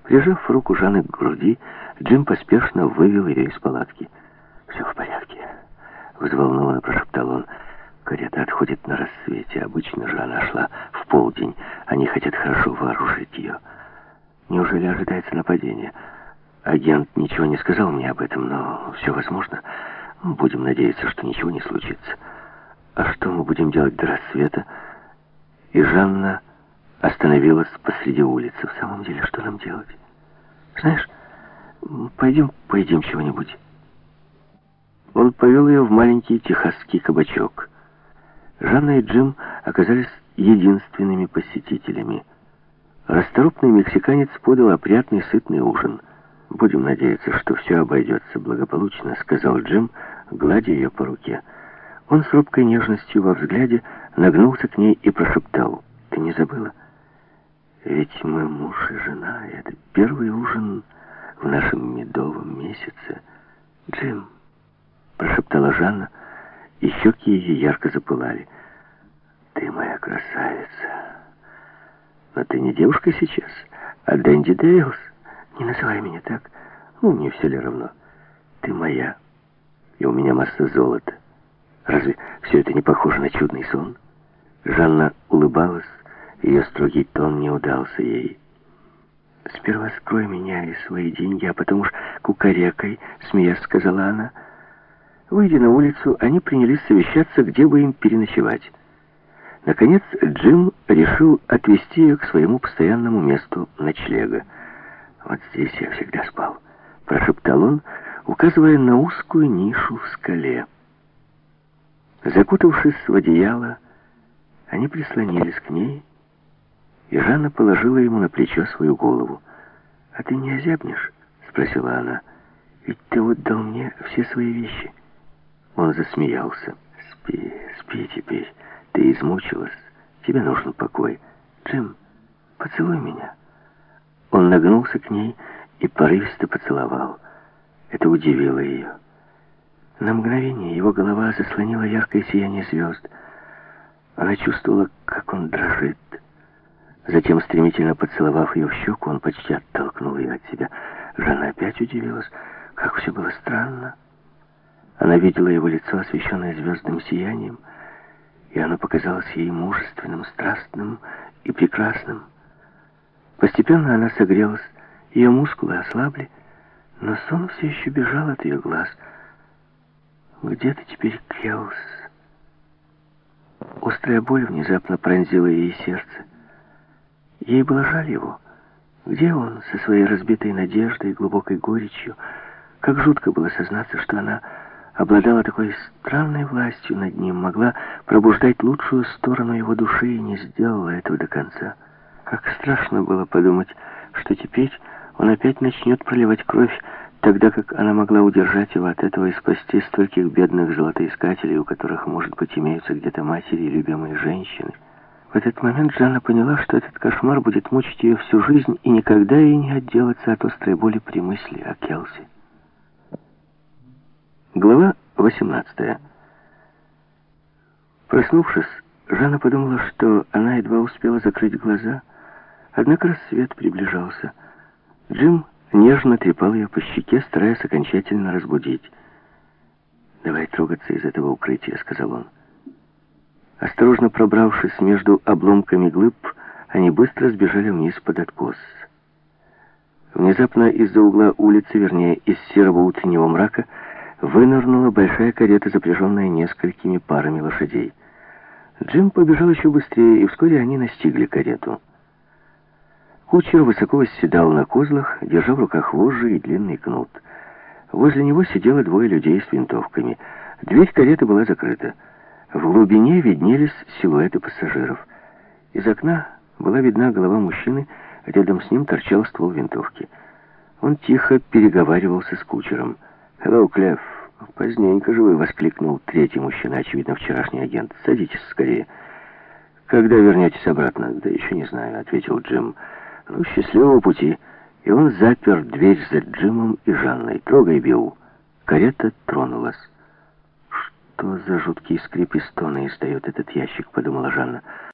Прижав руку Жанны к груди, Джим поспешно вывел ее из палатки. «Все в порядке», — взволнованно прошептал он. «Карета отходит на рассвете. Обычно же она шла в полдень. Они хотят хорошо вооружить ее. Неужели ожидается нападение? Агент ничего не сказал мне об этом, но все возможно. Будем надеяться, что ничего не случится. А что мы будем делать до рассвета?» И Жанна остановилась посреди улицы. «В самом деле, что нам делать? Знаешь, пойдем поедим чего-нибудь». Он повел ее в маленький техасский кабачок. Жанна и Джим оказались единственными посетителями. Расторопный мексиканец подал опрятный сытный ужин. «Будем надеяться, что все обойдется благополучно», — сказал Джим, гладя ее по руке. Он с робкой нежностью во взгляде нагнулся к ней и прошептал: «Ты не забыла? Ведь мы муж и жена, и это первый ужин в нашем медовом месяце». «Джим», — прошептала Жанна, и щеки ее ярко запылали. «Ты моя красавица. Но ты не девушка сейчас, а Дэнди Дейлс. Не называй меня так. Мне все ли равно. Ты моя, и у меня масса золота. Разве все это не похоже на чудный сон?» Жанна улыбалась, ее строгий тон не удался ей. «Сперва скрой меня и свои деньги, а потом уж кукарекай», — смеясь сказала она. Выйдя на улицу, они принялись совещаться, где бы им переночевать. Наконец, Джим решил отвезти ее к своему постоянному месту ночлега. «Вот здесь я всегда спал», — прошептал он, указывая на узкую нишу в скале. Закутавшись в одеяло, они прислонились к ней, и Жанна положила ему на плечо свою голову. «А ты не озябнешь?» — спросила она. «Ведь ты отдал мне все свои вещи». Он засмеялся. «Спи, спи теперь. Ты измучилась. Тебе нужен покой. Джим, поцелуй меня». Он нагнулся к ней и порывисто поцеловал. Это удивило ее. На мгновение его голова заслонила яркое сияние звезд. Она чувствовала, как он дрожит. Затем, стремительно поцеловав ее в щеку, он почти оттолкнул ее от себя. Жанна опять удивилась, как все было странно. Она видела его лицо, освещенное звездным сиянием, и оно показалось ей мужественным, страстным и прекрасным. Постепенно она согрелась, ее мускулы ослабли, но сон все еще бежал от ее глаз. Где-то теперь Келс. Острая боль внезапно пронзила ей сердце. Ей было жаль его. Где он со своей разбитой надеждой и глубокой горечью? Как жутко было сознаться, что она обладала такой странной властью над ним, могла пробуждать лучшую сторону его души и не сделала этого до конца. Как страшно было подумать, что теперь он опять начнет проливать кровь, тогда как она могла удержать его от этого и спасти стольких бедных золотоискателей, у которых, может быть, имеются где-то матери и любимые женщины. В этот момент Жанна поняла, что этот кошмар будет мучить ее всю жизнь, и никогда ей не отделаться от острой боли при мысли о Келси. Глава 18. Проснувшись, Жанна подумала, что она едва успела закрыть глаза, однако рассвет приближался. Джим нежно трепал ее по щеке, стараясь окончательно разбудить. «Давай трогаться из этого укрытия», — сказал он. Осторожно пробравшись между обломками глыб, они быстро сбежали вниз под откос. Внезапно из-за угла улицы, вернее, из серого утреннего мрака, вынырнула большая карета, запряженная несколькими парами лошадей. Джим побежал еще быстрее, и вскоре они настигли карету. Кучер высоко восседал на козлах, держа в руках вожжи и длинный кнут. Возле него сидело двое людей с винтовками. Дверь кареты была закрыта. В глубине виднелись силуэты пассажиров. Из окна была видна голова мужчины, рядом с ним торчал ствол винтовки. Он тихо переговаривался с кучером. «Hello, Клев! Поздненько же вы!» — воскликнул третий мужчина, очевидно, вчерашний агент. «Садитесь скорее». «Когда вернетесь обратно?» «Да еще не знаю», — ответил Джим. «Ну, счастливого пути». И он запер дверь за Джимом и Жанной. «Трогай, Билл». Карета тронулась. «Что за жуткие скрипы и стоны издает этот ящик?» — подумала Жанна.